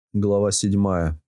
Глава 7.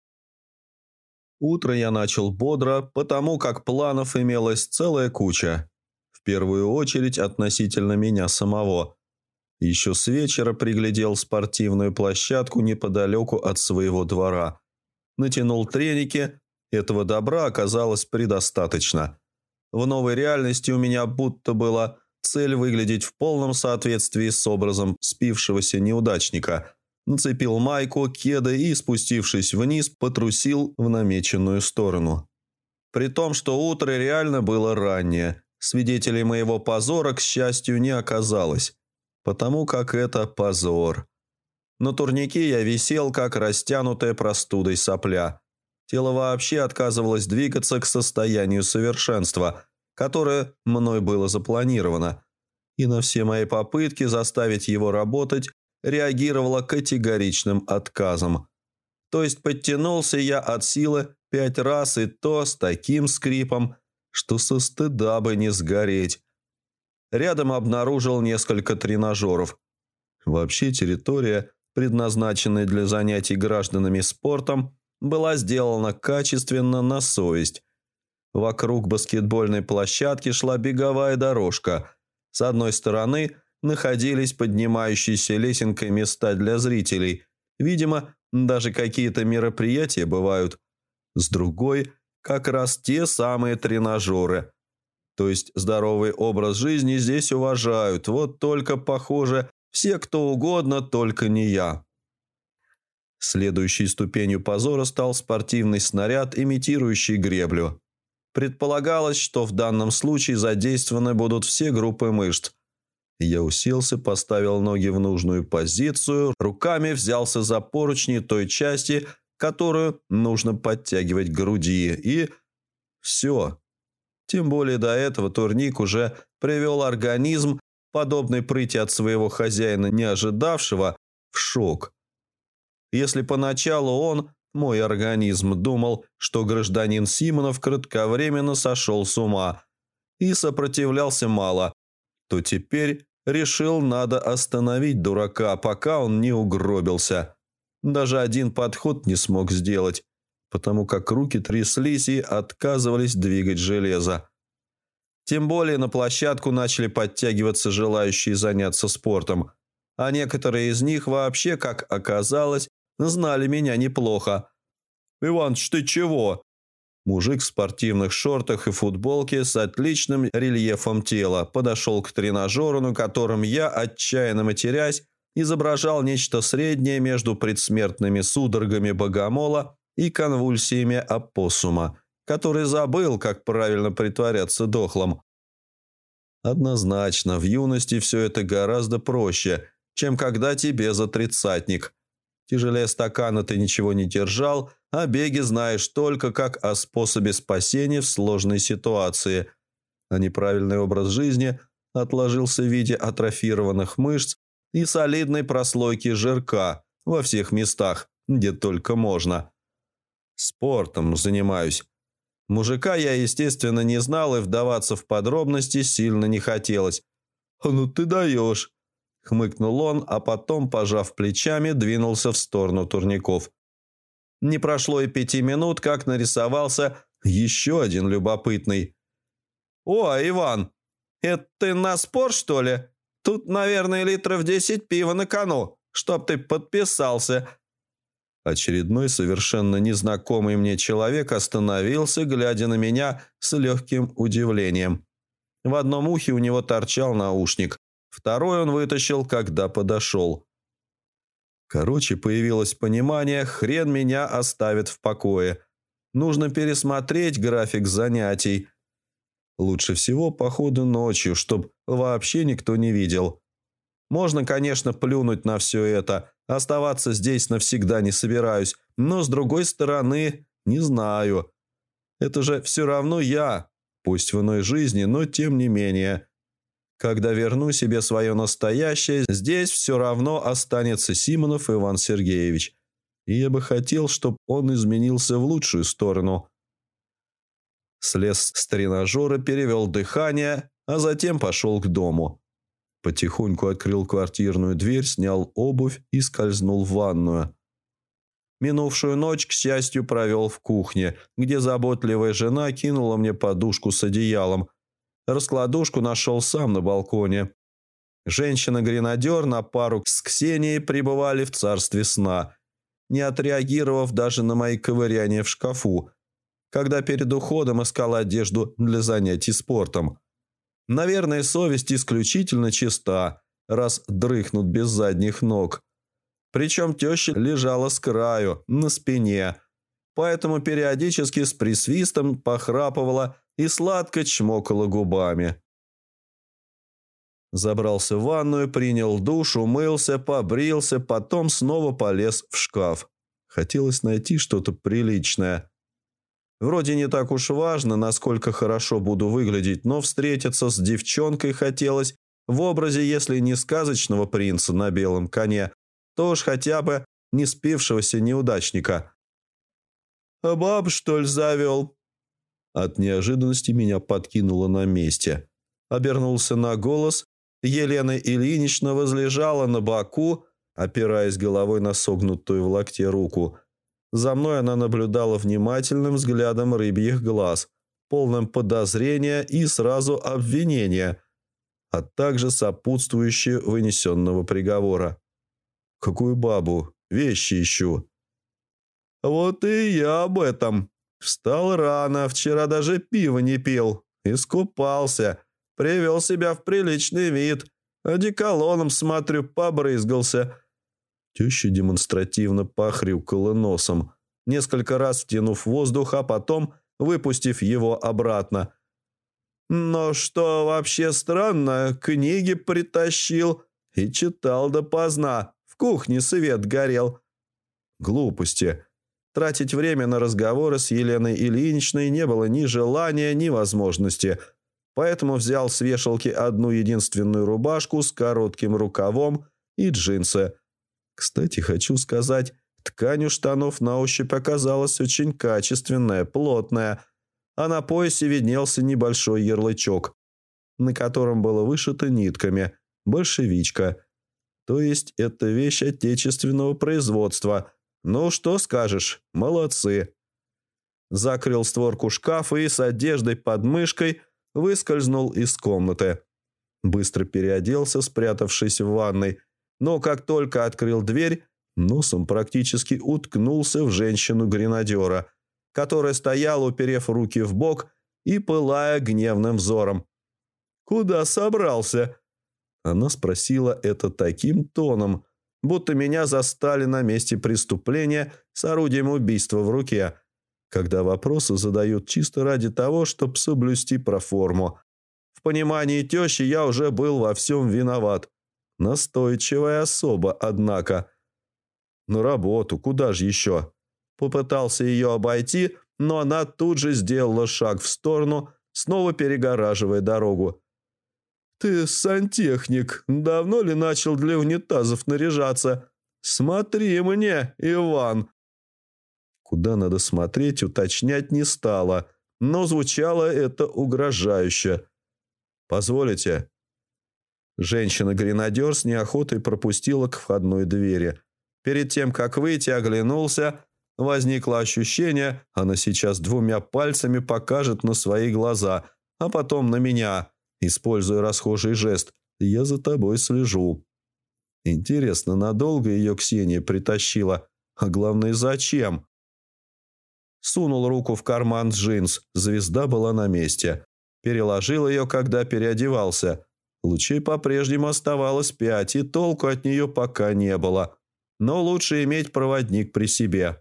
Утро я начал бодро, потому как планов имелась целая куча. В первую очередь относительно меня самого. Еще с вечера приглядел спортивную площадку неподалеку от своего двора. Натянул треники, этого добра оказалось предостаточно. В новой реальности у меня будто была цель выглядеть в полном соответствии с образом спившегося неудачника – нацепил майку, кеды и, спустившись вниз, потрусил в намеченную сторону. При том, что утро реально было раннее, свидетелей моего позора, к счастью, не оказалось, потому как это позор. На турнике я висел, как растянутая простудой сопля. Тело вообще отказывалось двигаться к состоянию совершенства, которое мной было запланировано, и на все мои попытки заставить его работать реагировала категоричным отказом. То есть подтянулся я от силы 5 раз, и то с таким скрипом, что со стыда бы не сгореть. Рядом обнаружил несколько тренажеров. Вообще территория, предназначенная для занятий гражданами спортом, была сделана качественно на совесть. Вокруг баскетбольной площадки шла беговая дорожка. С одной стороны находились поднимающиеся лесенкой места для зрителей. Видимо, даже какие-то мероприятия бывают. С другой – как раз те самые тренажеры. То есть здоровый образ жизни здесь уважают. Вот только, похоже, все кто угодно, только не я. Следующей ступенью позора стал спортивный снаряд, имитирующий греблю. Предполагалось, что в данном случае задействованы будут все группы мышц. Я уселся, поставил ноги в нужную позицию, руками взялся за поручни той части, которую нужно подтягивать к груди, и все. Тем более до этого турник уже привел организм, подобный прыти от своего хозяина, не ожидавшего, в шок. Если поначалу он, мой организм, думал, что гражданин Симонов кратковременно сошел с ума и сопротивлялся мало, то теперь решил, надо остановить дурака, пока он не угробился. Даже один подход не смог сделать, потому как руки тряслись и отказывались двигать железо. Тем более на площадку начали подтягиваться желающие заняться спортом, а некоторые из них вообще, как оказалось, знали меня неплохо. «Иваныч, ты чего?» Мужик в спортивных шортах и футболке с отличным рельефом тела подошел к тренажеру, на котором я, отчаянно матерясь, изображал нечто среднее между предсмертными судорогами богомола и конвульсиями опоссума, который забыл, как правильно притворяться дохлым. Однозначно, в юности все это гораздо проще, чем когда тебе за тридцатник. Тяжелее стакана ты ничего не держал, а беги знаешь только как о способе спасения в сложной ситуации. А неправильный образ жизни отложился в виде атрофированных мышц и солидной прослойки жирка во всех местах, где только можно. Спортом занимаюсь. Мужика я, естественно, не знал, и вдаваться в подробности сильно не хотелось. «Ну ты даешь!» — хмыкнул он, а потом, пожав плечами, двинулся в сторону турников. Не прошло и 5 минут, как нарисовался еще один любопытный. «О, Иван, это ты на спорт, что ли? Тут, наверное, литров 10 пива на кону, чтоб ты подписался». Очередной совершенно незнакомый мне человек остановился, глядя на меня с легким удивлением. В одном ухе у него торчал наушник, второй он вытащил, когда подошел. Короче, появилось понимание, хрен меня оставит в покое. Нужно пересмотреть график занятий. Лучше всего походу ночью, чтоб вообще никто не видел. Можно, конечно, плюнуть на все это. Оставаться здесь навсегда не собираюсь. Но, с другой стороны, не знаю. Это же все равно я. Пусть в иной жизни, но тем не менее. Когда верну себе свое настоящее, здесь все равно останется Симонов Иван Сергеевич. И я бы хотел, чтобы он изменился в лучшую сторону. Слез с тренажера, перевел дыхание, а затем пошел к дому. Потихоньку открыл квартирную дверь, снял обувь и скользнул в ванную. Минувшую ночь, к счастью, провел в кухне, где заботливая жена кинула мне подушку с одеялом. Раскладушку нашел сам на балконе. Женщина-гренадер на пару с Ксенией пребывали в царстве сна, не отреагировав даже на мои ковыряния в шкафу, когда перед уходом искал одежду для занятий спортом. Наверное, совесть исключительно чиста, раз дрыхнут без задних ног. Причем теща лежала с краю, на спине, поэтому периодически с присвистом похрапывала и сладко чмокала губами. Забрался в ванную, принял душ, умылся, побрился, потом снова полез в шкаф. Хотелось найти что-то приличное. Вроде не так уж важно, насколько хорошо буду выглядеть, но встретиться с девчонкой хотелось в образе, если не сказочного принца на белом коне, то уж хотя бы не спившегося неудачника. «А баб, что ли, завел?» От неожиданности меня подкинуло на месте. Обернулся на голос. Елена Ильинична возлежала на боку, опираясь головой на согнутую в локте руку. За мной она наблюдала внимательным взглядом рыбьих глаз, полным подозрения и сразу обвинения, а также сопутствующие вынесенного приговора. «Какую бабу? Вещи ищу». «Вот и я об этом. Встал рано, вчера даже пива не пил. Искупался, привел себя в приличный вид. Одеколоном, смотрю, побрызгался». Теща демонстративно похрюкала носом, несколько раз втянув воздух, а потом выпустив его обратно. «Но что вообще странно, книги притащил и читал допоздна. В кухне свет горел». Глупости. Тратить время на разговоры с Еленой Ильиничной не было ни желания, ни возможности. Поэтому взял с вешалки одну единственную рубашку с коротким рукавом и джинсы. Кстати, хочу сказать, ткань у штанов на ощупь оказалась очень качественная, плотная, а на поясе виднелся небольшой ярлычок, на котором было вышито нитками «Большевичка». То есть это вещь отечественного производства. Ну, что скажешь, молодцы. Закрыл створку шкафа и с одеждой под мышкой выскользнул из комнаты. Быстро переоделся, спрятавшись в ванной, но как только открыл дверь, носом практически уткнулся в женщину-гренадера, которая стояла, уперев руки в бок и пылая гневным взором. «Куда собрался?» Она спросила это таким тоном, будто меня застали на месте преступления с орудием убийства в руке, когда вопросы задают чисто ради того, чтобы соблюсти проформу. В понимании тещи я уже был во всем виноват. Настойчивая особа, однако. На работу, куда же еще? Попытался ее обойти, но она тут же сделала шаг в сторону, снова перегораживая дорогу. «Ты сантехник. Давно ли начал для унитазов наряжаться? Смотри мне, Иван!» Куда надо смотреть, уточнять не стало, но звучало это угрожающе. «Позволите?» Женщина-гренадер с неохотой пропустила к входной двери. Перед тем, как выйти, оглянулся. Возникло ощущение, она сейчас двумя пальцами покажет на свои глаза, а потом на меня, используя расхожий жест «Я за тобой слежу». Интересно, надолго ее Ксения притащила? А главное, зачем? Сунул руку в карман джинс, звезда была на месте. Переложил ее, когда переодевался. Лучей по-прежнему оставалось 5, и толку от нее пока не было. Но лучше иметь проводник при себе.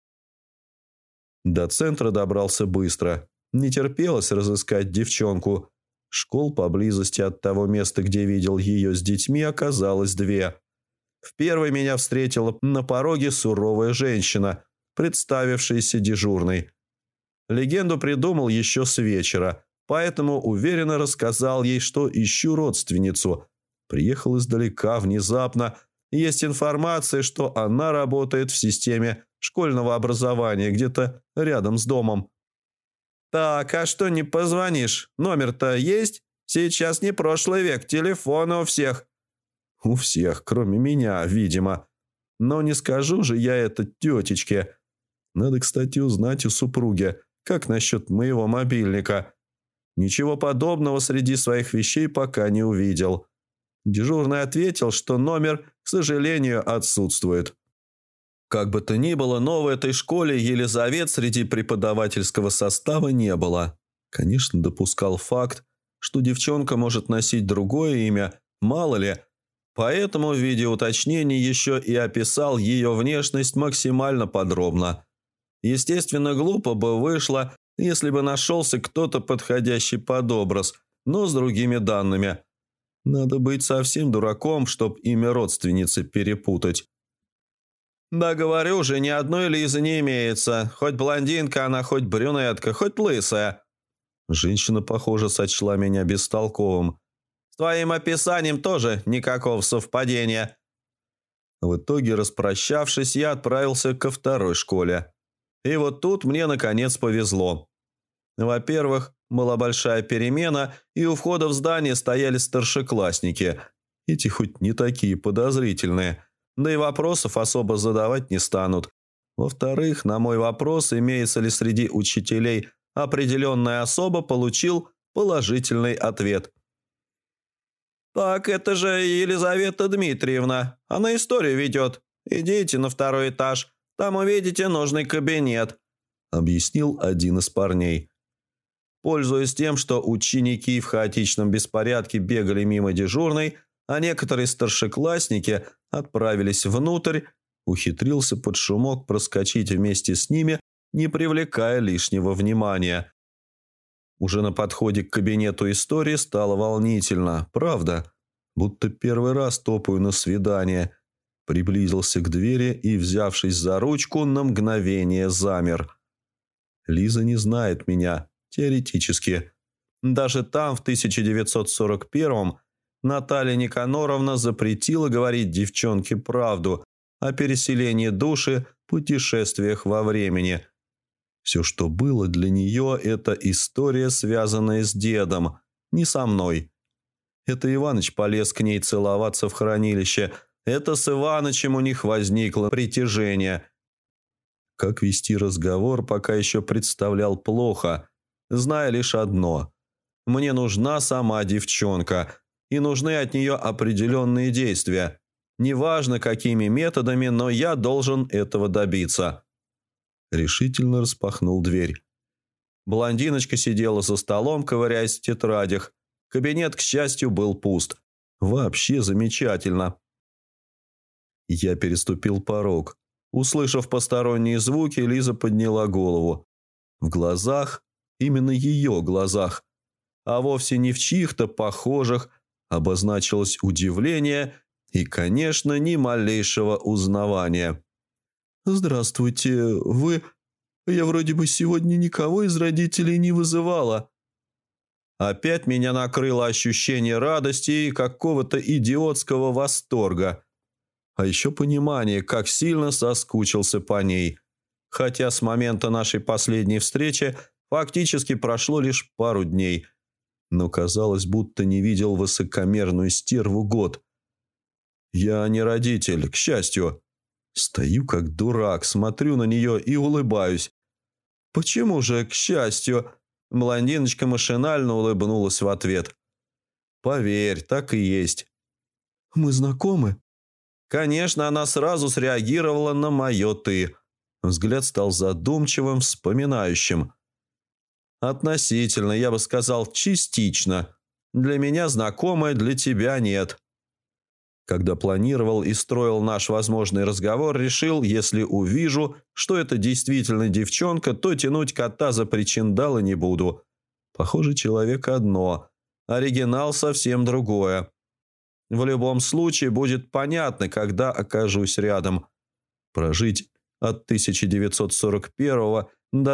До центра добрался быстро. Не терпелось разыскать девчонку. Школ поблизости от того места, где видел ее с детьми, оказалось 2. В первой меня встретила на пороге суровая женщина, представившаяся дежурной. Легенду придумал еще с вечера, поэтому уверенно рассказал ей, что ищу родственницу. Приехал издалека, внезапно. Есть информация, что она работает в системе школьного образования где-то рядом с домом. «Так, а что не позвонишь? Номер-то есть? Сейчас не прошлый век, телефоны у всех». «У всех, кроме меня, видимо». Но не скажу же я это тетечке. Надо, кстати, узнать у супруги, как насчет моего мобильника. Ничего подобного среди своих вещей пока не увидел. Дежурный ответил, что номер, к сожалению, отсутствует. Как бы то ни было, но в этой школе Елизавет среди преподавательского состава не было. Конечно, допускал факт, что девчонка может носить другое имя, мало ли. Поэтому в виде уточнений еще и описал ее внешность максимально подробно. Естественно, глупо бы вышло, если бы нашелся кто-то подходящий под образ, но с другими данными. Надо быть совсем дураком, чтоб имя родственницы перепутать. «Да говорю же, ни одной Лизы не имеется. Хоть блондинка она, хоть брюнетка, хоть лысая». Женщина, похоже, сочла меня бестолковым. «С твоим описанием тоже никакого совпадения». В итоге, распрощавшись, я отправился ко второй школе. И вот тут мне, наконец, повезло. Во-первых, была большая перемена, и у входа в здание стояли старшеклассники. Эти хоть не такие подозрительные, да и вопросов особо задавать не станут. Во-вторых, на мой вопрос, имеется ли среди учителей определенная особа, получил положительный ответ. «Так, это же Елизавета Дмитриевна. Она историю ведет. Идите на второй этаж, там увидите нужный кабинет», — объяснил один из парней. Пользуясь тем, что ученики в хаотичном беспорядке бегали мимо дежурной, а некоторые старшеклассники отправились внутрь, ухитрился под шумок проскочить вместе с ними, не привлекая лишнего внимания. Уже на подходе к кабинету истории стало волнительно, правда, будто первый раз топаю на свидание. Приблизился к двери и, взявшись за ручку, на мгновение замер. Лиза не знает меня, теоретически. Даже там, в 1941-м, Наталья Никаноровна запретила говорить девчонке правду о переселении души, путешествиях во времени. Все, что было для нее, это история, связанная с дедом, не со мной. Это Иваныч полез к ней целоваться в хранилище. Это с Иванычем у них возникло притяжение. Как вести разговор, пока еще представлял плохо, зная лишь одно. Мне нужна сама девчонка, и нужны от нее определенные действия. Неважно, какими методами, но я должен этого добиться. Решительно распахнул дверь. Блондиночка сидела за столом, ковыряясь в тетрадях. Кабинет, к счастью, был пуст. Вообще замечательно. Я переступил порог. Услышав посторонние звуки, Лиза подняла голову. В глазах, именно ее глазах, а вовсе не в чьих-то похожих, обозначилось удивление и, конечно, ни малейшего узнавания. «Здравствуйте, вы... Я вроде бы сегодня никого из родителей не вызывала». Опять меня накрыло ощущение радости и какого-то идиотского восторга. А еще понимание, как сильно соскучился по ней. Хотя с момента нашей последней встречи фактически прошло лишь пару дней. Но казалось, будто не видел высокомерную стерву год. Я не родитель, к счастью. Стою как дурак, смотрю на нее и улыбаюсь. «Почему же, к счастью?» Блондиночка машинально улыбнулась в ответ. «Поверь, так и есть». «Мы знакомы?» Конечно, она сразу среагировала на мое «ты». Взгляд стал задумчивым, вспоминающим. «Относительно, я бы сказал, частично. Для меня знакомая, для тебя нет». Когда планировал и строил наш возможный разговор, решил, если увижу, что это действительно девчонка, то тянуть кота за причиндалы не буду. Похоже, человек одно, оригинал совсем другое. В любом случае будет понятно, когда окажусь рядом. Прожить от 1941 до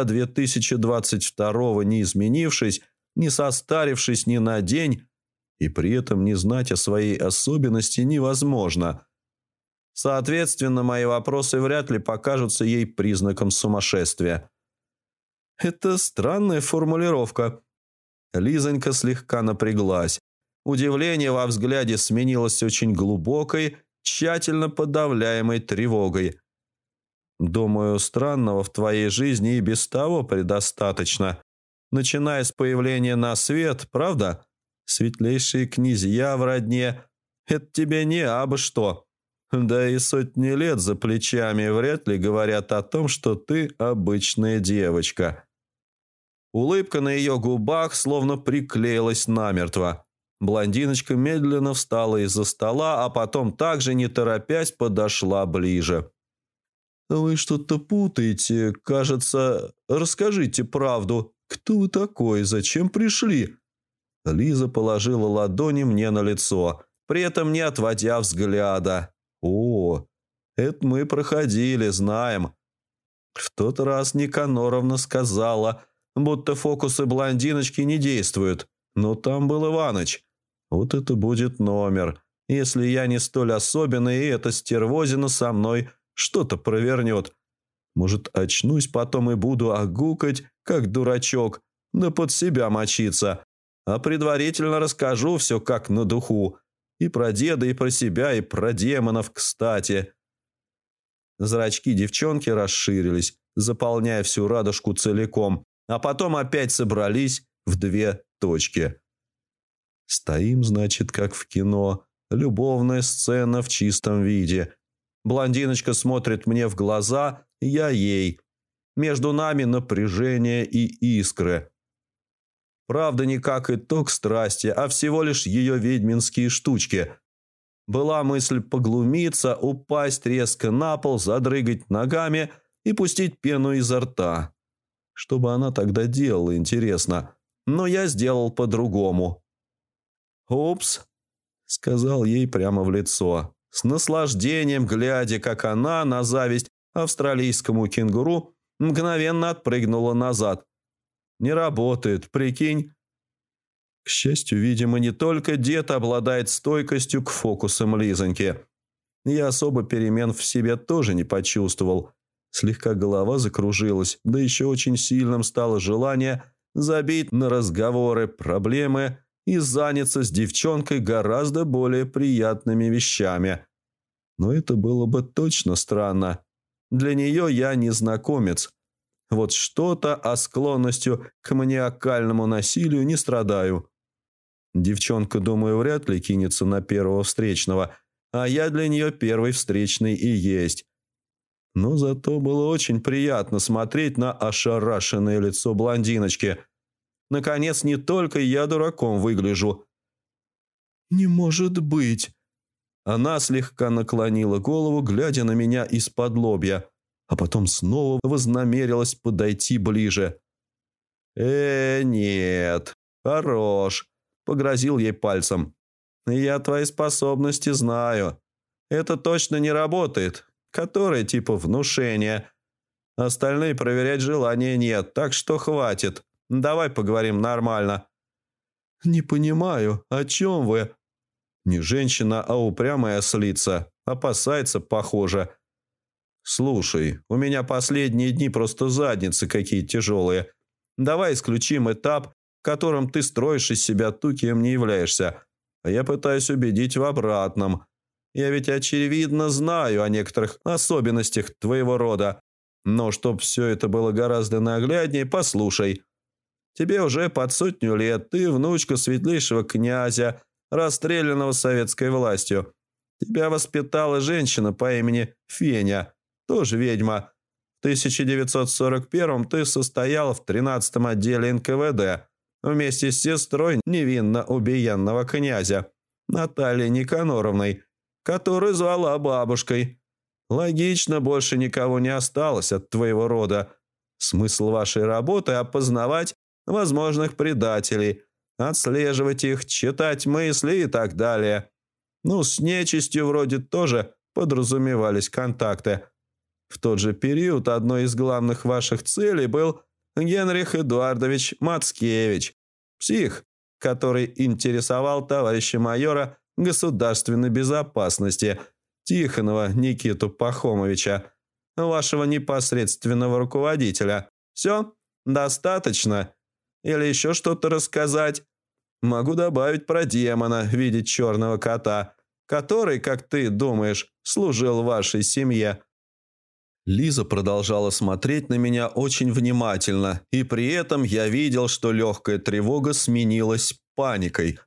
2022 не изменившись, не состарившись ни на день, и при этом не знать о своей особенности невозможно. Соответственно, мои вопросы вряд ли покажутся ей признаком сумасшествия. Это странная формулировка. Лизонька слегка напряглась. Удивление во взгляде сменилось очень глубокой, тщательно подавляемой тревогой. Думаю, странного в твоей жизни и без того предостаточно. Начиная с появления на свет, правда? Светлейшие князья в родне – это тебе не абы что. Да и сотни лет за плечами вряд ли говорят о том, что ты обычная девочка». Улыбка на ее губах словно приклеилась намертво. Блондиночка медленно встала из-за стола, а потом также, не торопясь, подошла ближе. «Вы что-то путаете. Кажется, расскажите правду. Кто вы такой? Зачем пришли?» Лиза положила ладони мне на лицо, при этом не отводя взгляда. «О, это мы проходили, знаем». В тот раз Никаноровна сказала, будто фокусы блондиночки не действуют. Но там был Иваныч. Вот это будет номер, если я не столь особенный, и эта стервозина со мной что-то провернет. Может, очнусь потом и буду огукать, как дурачок, да под себя мочиться. А предварительно расскажу все как на духу. И про деда, и про себя, и про демонов, кстати. Зрачки девчонки расширились, заполняя всю радужку целиком, а потом опять собрались в две точки. Стоим, значит, как в кино. Любовная сцена в чистом виде. Блондиночка смотрит мне в глаза, я ей. Между нами напряжение и искры. Правда, не как итог страсти, а всего лишь ее ведьминские штучки. Была мысль поглумиться, упасть резко на пол, задрыгать ногами и пустить пену изо рта. Что бы она тогда делала, интересно. Но я сделал по-другому. «Упс», — сказал ей прямо в лицо, с наслаждением глядя, как она, на зависть австралийскому кенгуру, мгновенно отпрыгнула назад. «Не работает, прикинь». К счастью, видимо, не только дед обладает стойкостью к фокусам Лизоньки. Я особо перемен в себе тоже не почувствовал. Слегка голова закружилась, да еще очень сильным стало желание забить на разговоры, проблемы и заняться с девчонкой гораздо более приятными вещами. Но это было бы точно странно. Для нее я незнакомец. Вот что-то, а склонностью к маниакальному насилию не страдаю. Девчонка, думаю, вряд ли кинется на первого встречного, а я для нее первый встречный и есть. Но зато было очень приятно смотреть на ошарашенное лицо блондиночки. Наконец, не только я дураком выгляжу. «Не может быть!» Она слегка наклонила голову, глядя на меня из-под лобья, а потом снова вознамерилась подойти ближе. Нет, хорош», — погрозил ей пальцем. «Я твои способности знаю. Это точно не работает. Которое типа внушение. Остальные проверять желания нет, так что хватит. Давай поговорим нормально». «Не понимаю, о чем вы?» Не женщина, а упрямая ослица. Опасается, похоже. «Слушай, у меня последние дни просто задницы какие тяжелые. Давай исключим этап, в котором ты строишь из себя ту, кем не являешься. А я пытаюсь убедить в обратном. Я ведь очевидно знаю о некоторых особенностях твоего рода. Но чтоб все это было гораздо нагляднее, послушай. Тебе уже под 100 лет, ты внучка светлейшего князя, расстрелянного советской властью. Тебя воспитала женщина по имени Феня, тоже ведьма. В 1941-м ты состояла в 13-м отделе НКВД вместе с сестрой невинно убиенного князя Натальей Никаноровной, которую звала бабушкой. Логично, больше никого не осталось от твоего рода. Смысл вашей работы – опознавать возможных предателей, отслеживать их, читать мысли и так далее. Ну, с нечистью вроде тоже подразумевались контакты. В тот же период одной из главных ваших целей был Генрих Эдуардович Мацкевич, псих, который интересовал товарища майора государственной безопасности Тихонова Никиту Пахомовича, вашего непосредственного руководителя. Все? Достаточно? Или еще что-то рассказать? Могу добавить про демона в виде черного кота, который, как ты думаешь, служил вашей семье». Лиза продолжала смотреть на меня очень внимательно, и при этом я видел, что легкая тревога сменилась паникой.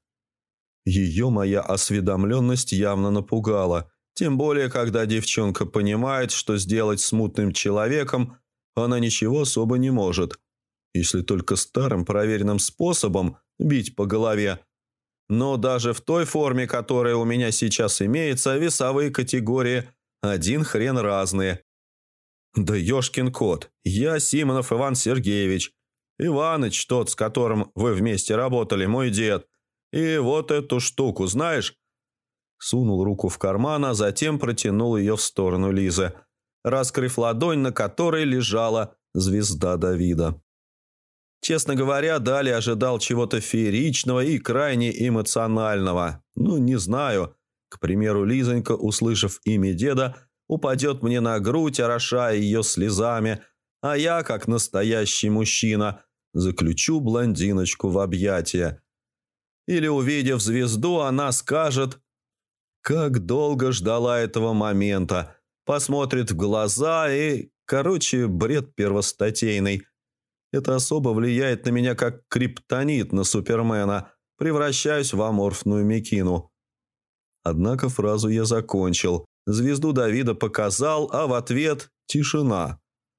Ее моя осведомленность явно напугала, тем более, когда девчонка понимает, что сделать с мутным человеком она ничего особо не может, если только старым проверенным способом бить по голове. Но даже в той форме, которая у меня сейчас имеется, весовые категории один хрен разные. Да ёшкин кот, я Симонов Иван Сергеевич. Иваныч тот, с которым вы вместе работали, мой дед. И вот эту штуку, знаешь? Сунул руку в карман, а затем протянул ее в сторону Лизы, раскрыв ладонь, на которой лежала звезда Давида. Честно говоря, далее ожидал чего-то фееричного и крайне эмоционального. Ну, не знаю. К примеру, Лизонька, услышав имя деда, упадет мне на грудь, орошая ее слезами, а я, как настоящий мужчина, заключу блондиночку в объятия. Или, увидев звезду, она скажет, как долго ждала этого момента, посмотрит в глаза и, короче, бред первостатейный. Это особо влияет на меня, как криптонит на Супермена, превращаюсь в аморфную мекину. Однако фразу я закончил. Звезду Давида показал, а в ответ тишина.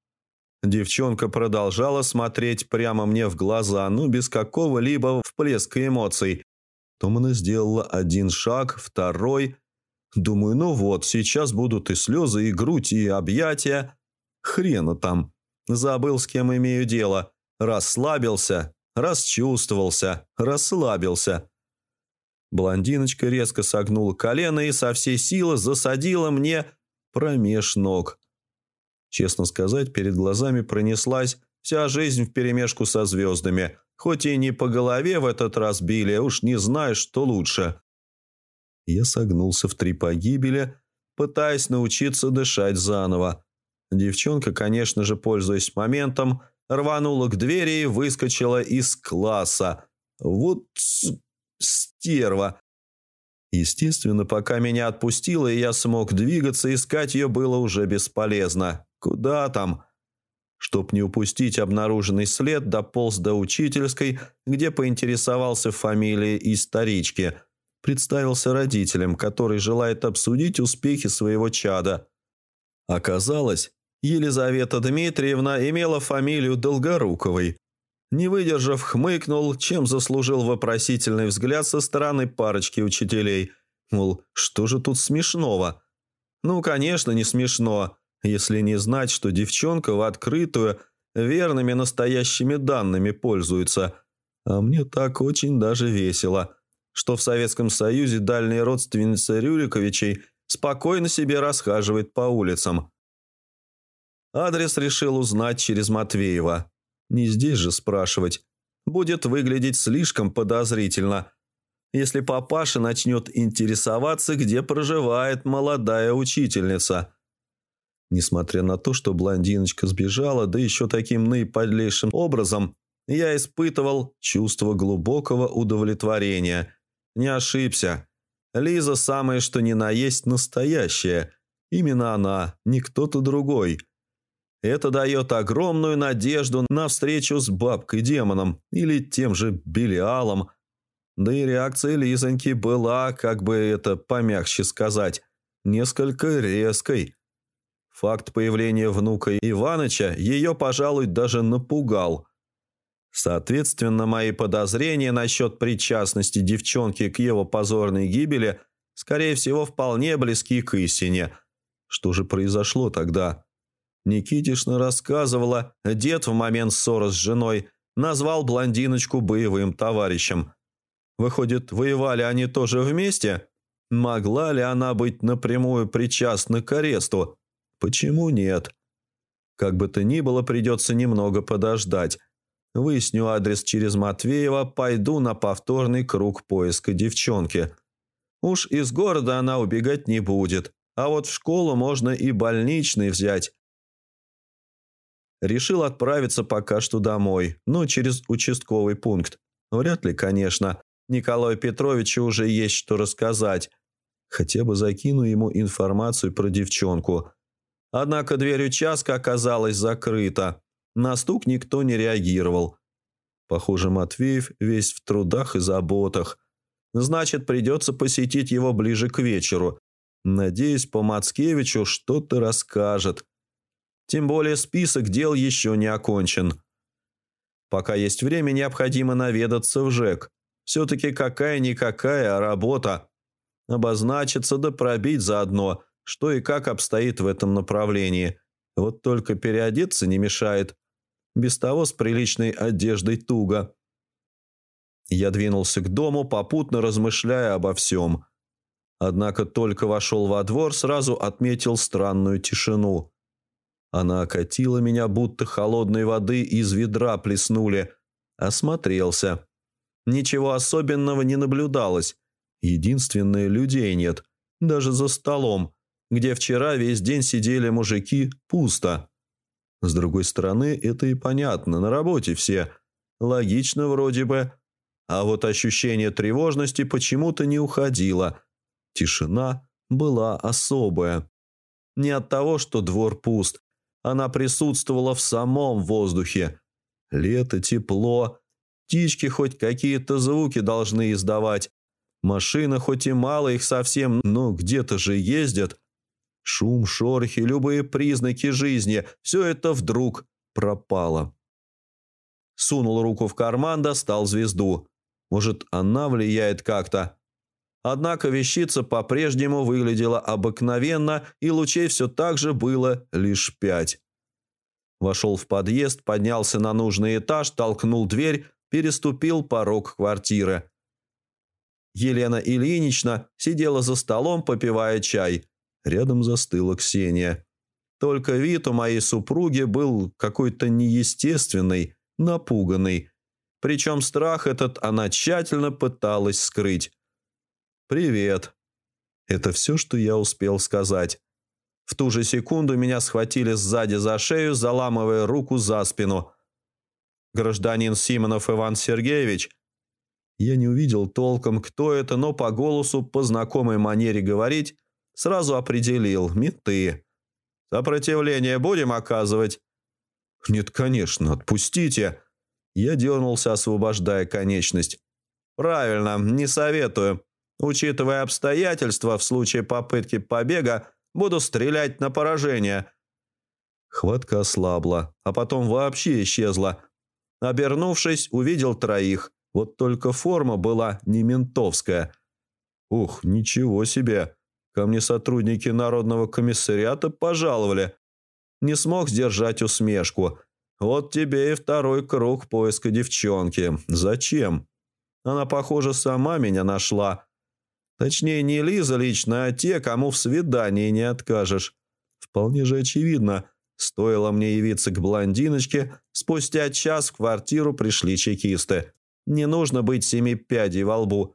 Девчонка продолжала смотреть прямо мне в глаза, но без какого-либо всплеска эмоций. Потом она сделала один шаг, второй. Думаю, ну вот, сейчас будут и слезы, и грудь, и объятия. Хрена там. Забыл, с кем имею дело. Расслабился, расчувствовался, расслабился. Блондиночка резко согнула колено и со всей силы засадила мне промеж ног. Честно сказать, перед глазами пронеслась вся жизнь вперемешку со звездами. Хоть и не по голове в этот раз били, уж не знаю, что лучше. Я согнулся в 3 погибели, пытаясь научиться дышать заново. Девчонка, конечно же, пользуясь моментом, рванула к двери и выскочила из класса. Вот стерва. Естественно, пока меня отпустила и я смог двигаться, искать ее было уже бесполезно. Куда там? Чтоб не упустить обнаруженный след, дополз до учительской, где поинтересовался фамилией исторички. Представился родителям, который желает обсудить успехи своего чада. Оказалось, Елизавета Дмитриевна имела фамилию Долгоруковой. Не выдержав, хмыкнул, чем заслужил вопросительный взгляд со стороны парочки учителей. Мол, что же тут смешного? Ну, конечно, не смешно, если не знать, что девчонка в открытую верными настоящими данными пользуется. А мне так очень даже весело, что в Советском Союзе дальняя родственница Рюриковичей спокойно себе расхаживает по улицам. Адрес решил узнать через Матвеева. Не здесь же спрашивать. Будет выглядеть слишком подозрительно, если папаша начнет интересоваться, где проживает молодая учительница. Несмотря на то, что блондиночка сбежала, да еще таким наиподлейшим образом, я испытывал чувство глубокого удовлетворения. Не ошибся. Лиза самое что ни на есть настоящая. Именно она, не кто-то другой. Это дает огромную надежду на встречу с бабкой-демоном или тем же Белиалом. Да и реакция Лизоньки была, как бы это помягче сказать, несколько резкой. Факт появления внука Иваныча ее, пожалуй, даже напугал. Соответственно, мои подозрения насчет причастности девчонки к его позорной гибели, скорее всего, вполне близки к истине. Что же произошло тогда? Никитишна рассказывала, дед в момент ссоры с женой назвал блондиночку боевым товарищем. Выходит, воевали они тоже вместе? Могла ли она быть напрямую причастна к аресту? Почему нет? Как бы то ни было, придется немного подождать. Выясню адрес через Матвеева, пойду на повторный круг поиска девчонки. Уж из города она убегать не будет, а вот в школу можно и больничный взять. Решил отправиться пока что домой, но через участковый пункт. Вряд ли, конечно. Николаю Петровичу уже есть что рассказать. Хотя бы закину ему информацию про девчонку. Однако дверь участка оказалась закрыта. На стук никто не реагировал. Похоже, Матвеев весь в трудах и заботах. Значит, придется посетить его ближе к вечеру. Надеюсь, по Мацкевичу что-то расскажет. Тем более список дел еще не окончен. Пока есть время, необходимо наведаться в ЖЭК. Все-таки какая-никакая, а работа. Обозначиться да пробить заодно, что и как обстоит в этом направлении. Вот только переодеться не мешает. Без того с приличной одеждой туго. Я двинулся к дому, попутно размышляя обо всем. Однако только вошел во двор, сразу отметил странную тишину. Она окатила меня, будто холодной воды из ведра плеснули. Осмотрелся. Ничего особенного не наблюдалось. Единственное, людей нет. Даже за столом, где вчера весь день сидели мужики, пусто. С другой стороны, это и понятно. На работе все. Логично вроде бы. А вот ощущение тревожности почему-то не уходило. Тишина была особая. Не от того, что двор пуст. Она присутствовала в самом воздухе. Лето, тепло. Птички хоть какие-то звуки должны издавать. Машины хоть и мало их совсем, но где-то же ездят. Шум, шорохи, любые признаки жизни – все это вдруг пропало. Сунул руку в карман, достал звезду. Может, она влияет как-то. Однако вещица по-прежнему выглядела обыкновенно, и лучей все так же было лишь 5. Вошел в подъезд, поднялся на нужный этаж, толкнул дверь, переступил порог квартиры. Елена Ильинична сидела за столом, попивая чай. Рядом застыла Ксения. Только вид у моей супруги был какой-то неестественный, напуганный. Причем страх этот она тщательно пыталась скрыть. «Привет». Это все, что я успел сказать. В ту же секунду меня схватили сзади за шею, заламывая руку за спину. «Гражданин Симонов Иван Сергеевич». Я не увидел толком, кто это, но по голосу, по знакомой манере говорить, сразу определил – менты. «Сопротивление будем оказывать?» «Нет, конечно, отпустите». Я дернулся, освобождая конечность. «Правильно, не советую. Учитывая обстоятельства, в случае попытки побега буду стрелять на поражение». Хватка ослабла, а потом вообще исчезла. Обернувшись, увидел 3. Вот только форма была не ментовская. Ух, ничего себе. Ко мне сотрудники Народного комиссариата пожаловали. Не смог сдержать усмешку. Вот тебе и 2 круг поиска девчонки. Зачем? Она, похоже, сама меня нашла. Точнее, не Лиза лично, а те, кому в свидании не откажешь. Вполне же очевидно. Стоило мне явиться к блондиночке, спустя час в квартиру пришли чекисты. Не нужно быть 7 пядей во лбу.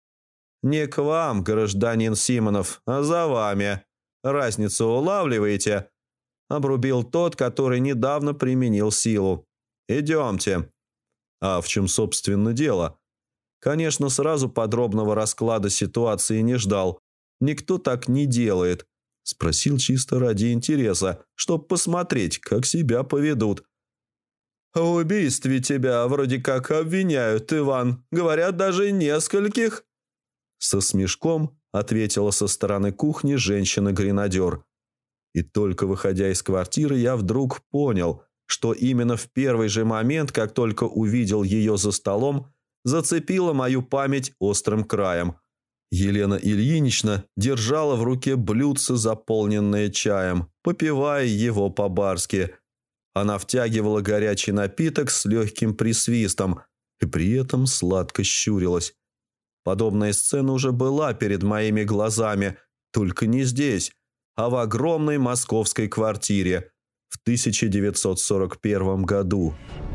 «Не к вам, гражданин Симонов, а за вами. Разницу улавливаете?» Обрубил тот, который недавно применил силу. «Идемте». А в чем, собственно, дело? Конечно, сразу подробного расклада ситуации не ждал. Никто так не делает. Спросил чисто ради интереса, чтоб посмотреть, как себя поведут. «В убийстве тебя вроде как обвиняют, Иван. Говорят, даже нескольких». Со смешком ответила со стороны кухни женщина-гренадер. И только выходя из квартиры, я вдруг понял, что именно в первый же момент, как только увидел ее за столом, зацепила мою память острым краем. Елена Ильинична держала в руке блюдце, заполненное чаем, попивая его по-барски. Она втягивала горячий напиток с легким присвистом и при этом сладко щурилась. Подобная сцена уже была перед моими глазами, только не здесь, а в огромной московской квартире в 1941 году.